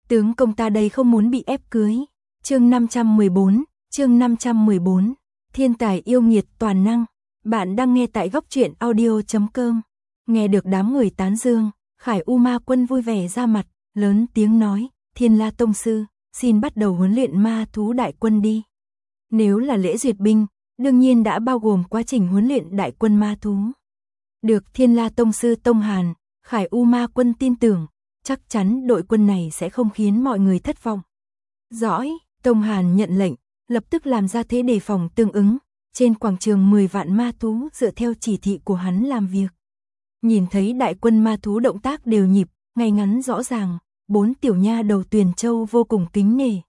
Tướng công ta đây không muốn bị ép cưới. Chương 514, thiên tài yêu nghiệt toàn năng. Bạn đang nghe tại góc truyện audio.com. Nghe được đám người tán dương, Khải U Ma Quân vui vẻ ra mặt, lớn tiếng nói, Thiên La Tông Sư, xin bắt đầu huấn luyện ma thú đại quân đi. Nếu là lễ duyệt binh, đương nhiên đã bao gồm quá trình huấn luyện đại quân ma thú. Được Thiên La Tông Sư Tông Hàn, Khải U Ma Quân tin tưởng, chắc chắn đội quân này sẽ không khiến mọi người thất vọng. Dõi, Tông Hàn nhận lệnh, lập tức làm ra thế đề phòng tương ứng, trên quảng trường 10 vạn ma thú dựa theo chỉ thị của hắn làm việc. Nhìn thấy đại quân ma thú động tác đều nhịp, ngay ngắn rõ ràng, 4 tiểu nha đầu Tuyền Châu vô cùng kính nể.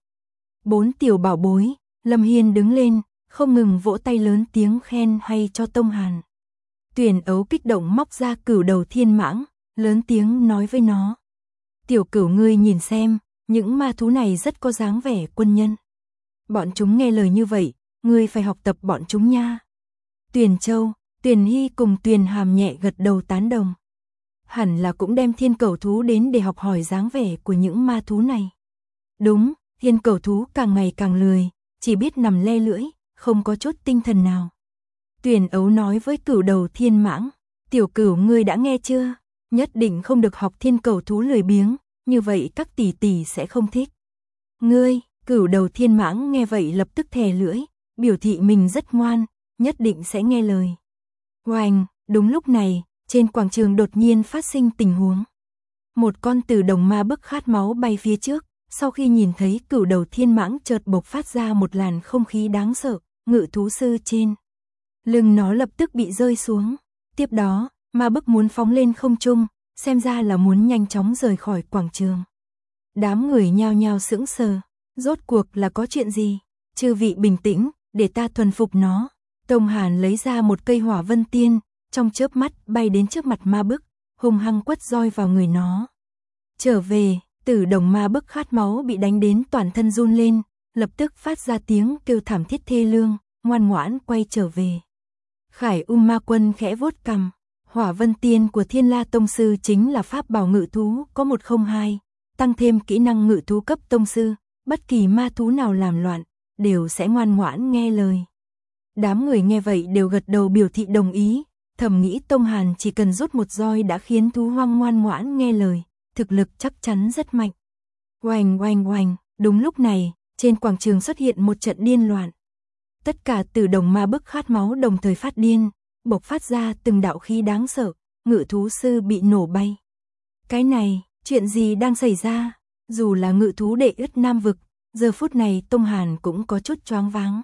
4 tiểu bảo bối, Lâm Hiên đứng lên, không ngừng vỗ tay lớn tiếng khen hay cho Tông Hàn. Tuyền Ấu kích động móc ra cửu đầu thiên mãng, lớn tiếng nói với nó. Tiểu cửu ngươi nhìn xem, những ma thú này rất có dáng vẻ quân nhân. Bọn chúng nghe lời như vậy, ngươi phải học tập bọn chúng nha. Tuyền Châu, Tuyền Hy cùng Tuyền Hàm nhẹ gật đầu tán đồng. Hẳn là cũng đem thiên cẩu thú đến để học hỏi dáng vẻ của những ma thú này. Đúng, thiên cẩu thú càng ngày càng lười, chỉ biết nằm le lưỡi, không có chút tinh thần nào. Tuyền Ấu nói với cửu đầu thiên mãng, tiểu cửu ngươi đã nghe chưa? Nhất định không được học thiên cẩu thú lười biếng, như vậy các tỷ tỷ sẽ không thích. Ngươi, cửu đầu thiên mãng nghe vậy lập tức thè lưỡi, biểu thị mình rất ngoan, nhất định sẽ nghe lời. Oanh, đúng lúc này, trên quảng trường đột nhiên phát sinh tình huống. Một con tử đồng ma bức khát máu bay phía trước, sau khi nhìn thấy cửu đầu thiên mãng chợt bộc phát ra một làn không khí đáng sợ, ngự thú sư trên lưng nó lập tức bị rơi xuống. Tiếp đó, ma bức muốn phóng lên không trung, xem ra là muốn nhanh chóng rời khỏi quảng trường. Đám người nhao nhao sững sờ, rốt cuộc là có chuyện gì? Chư vị bình tĩnh, để ta thuần phục nó. Tông Hàn lấy ra một cây hỏa vân tiên, trong chớp mắt bay đến trước mặt ma bức, hung hăng quất roi vào người nó. Trở về, tử đồng ma bức khát máu bị đánh đến toàn thân run lên, lập tức phát ra tiếng kêu thảm thiết thê lương, ngoan ngoãn quay trở về. Khải Ma Quân khẽ vuốt cằm, hỏa vân tiên của Thiên La Tông Sư chính là pháp bảo ngự thú có 102, tăng thêm kỹ năng ngự thú cấp Tông Sư, bất kỳ ma thú nào làm loạn, đều sẽ ngoan ngoãn nghe lời. Đám người nghe vậy đều gật đầu biểu thị đồng ý, thầm nghĩ Tông Hàn chỉ cần rút một roi đã khiến thú hoang ngoan ngoãn nghe lời, thực lực chắc chắn rất mạnh. Oanh oanh oanh, đúng lúc này, trên quảng trường xuất hiện một trận điên loạn. Tất cả tử đồng ma bức khát máu đồng thời phát điên, bộc phát ra từng đạo khí đáng sợ, ngự thú sư bị nổ bay. Cái này, chuyện gì đang xảy ra? Dù là ngự thú đệ ức Nam Vực, giờ phút này Tông Hàn cũng có chút choáng váng.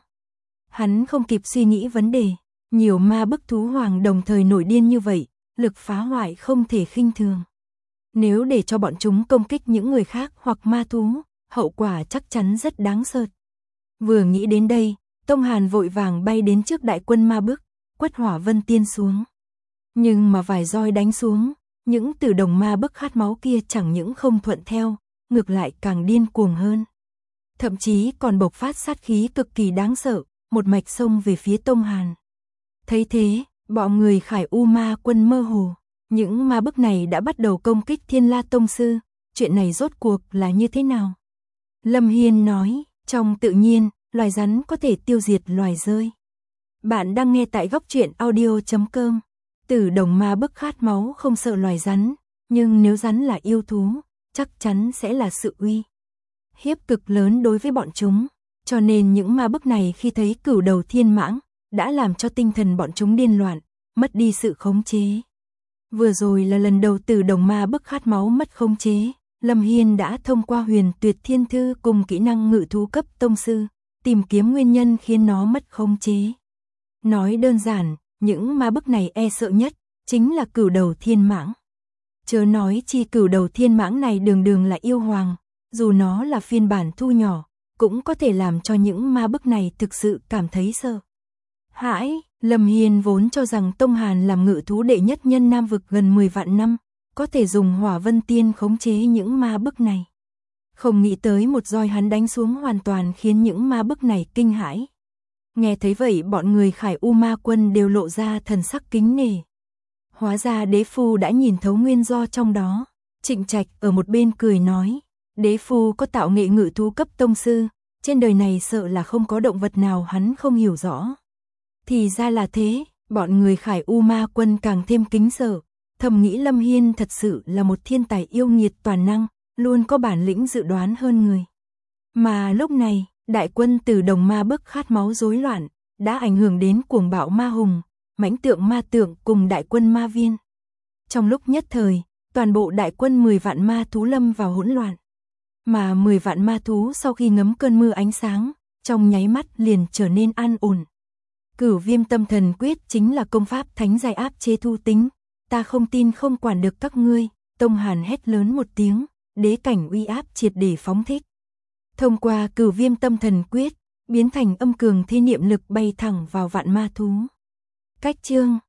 Hắn không kịp suy nghĩ vấn đề, nhiều ma bức thú hoàng đồng thời nổi điên như vậy, lực phá hoại không thể khinh thường. Nếu để cho bọn chúng công kích những người khác hoặc ma thú, hậu quả chắc chắn rất đáng sợ. Vừa nghĩ đến đây, Tông Hàn vội vàng bay đến trước đại quân ma bức, quất hỏa vân tiên xuống. Nhưng mà vài roi đánh xuống, những tử đồng ma bức khát máu kia chẳng những không thuận theo, ngược lại càng điên cuồng hơn. Thậm chí còn bộc phát sát khí cực kỳ đáng sợ, một mạch xông về phía Tông Hàn. Thấy thế, bọn người Khải Ma Quân mơ hồ, những ma bức này đã bắt đầu công kích Thiên La Tông Sư, chuyện này rốt cuộc là như thế nào? Lâm Hiên nói, trong tự nhiên, loài rắn có thể tiêu diệt loài rơi. Bạn đang nghe tại góc truyện audio.com. Tử đồng ma bức khát máu không sợ loài rắn, nhưng nếu rắn là yêu thú, chắc chắn sẽ là sự uy hiếp cực lớn đối với bọn chúng. Cho nên những ma bức này khi thấy cửu đầu thiên mãng, đã làm cho tinh thần bọn chúng điên loạn, mất đi sự khống chế. Vừa rồi là lần đầu tử đồng ma bức khát máu mất khống chế, Lâm Hiên đã thông qua huyền tuyệt thiên thư cùng kỹ năng ngự thú cấp Tông Sư, tìm kiếm nguyên nhân khiến nó mất khống chế. Nói đơn giản, những ma bức này e sợ nhất, chính là cửu đầu thiên mãng. Chớ nói chi cửu đầu thiên mãng này đường đường là yêu hoàng, dù nó là phiên bản thu nhỏ, cũng có thể làm cho những ma bức này thực sự cảm thấy sợ hãi. Lâm Hiên vốn cho rằng Tông Hàn làm ngự thú đệ nhất nhân Nam Vực gần 10 vạn năm, có thể dùng hỏa vân tiên khống chế những ma bức này. Không nghĩ tới một roi hắn đánh xuống hoàn toàn khiến những ma bức này kinh hãi. Nghe thấy vậy bọn người Khải Ma Quân đều lộ ra thần sắc kính nể. Hóa ra đế phu đã nhìn thấu nguyên do trong đó. Trịnh Trạch ở một bên cười nói, Đế phu có tạo nghệ ngự thú cấp tông sư, trên đời này sợ là không có động vật nào hắn không hiểu rõ. Thì ra là thế, bọn người Khải U Ma Quân càng thêm kính sợ, thầm nghĩ Lâm Hiên thật sự là một thiên tài yêu nghiệt toàn năng, luôn có bản lĩnh dự đoán hơn người. Mà lúc này, đại quân từ đồng ma bức khát máu rối loạn, đã ảnh hưởng đến cuồng bạo ma hùng, mãnh tượng ma tượng cùng đại quân ma viên. Trong lúc nhất thời, toàn bộ đại quân 10 vạn ma thú lâm vào hỗn loạn. Mà 10 vạn ma thú sau khi ngấm cơn mưa ánh sáng, trong nháy mắt liền trở nên an ổn. Cửu Viêm Tâm Thần Quyết chính là công pháp thánh giai áp chế thu tính, ta không tin không quản được các ngươi. Tông Hàn hét lớn một tiếng, đế cảnh uy áp triệt để phóng thích. Thông qua Cửu Viêm Tâm Thần Quyết, biến thành âm cường thế niệm lực bay thẳng vào vạn ma thú. Cách chương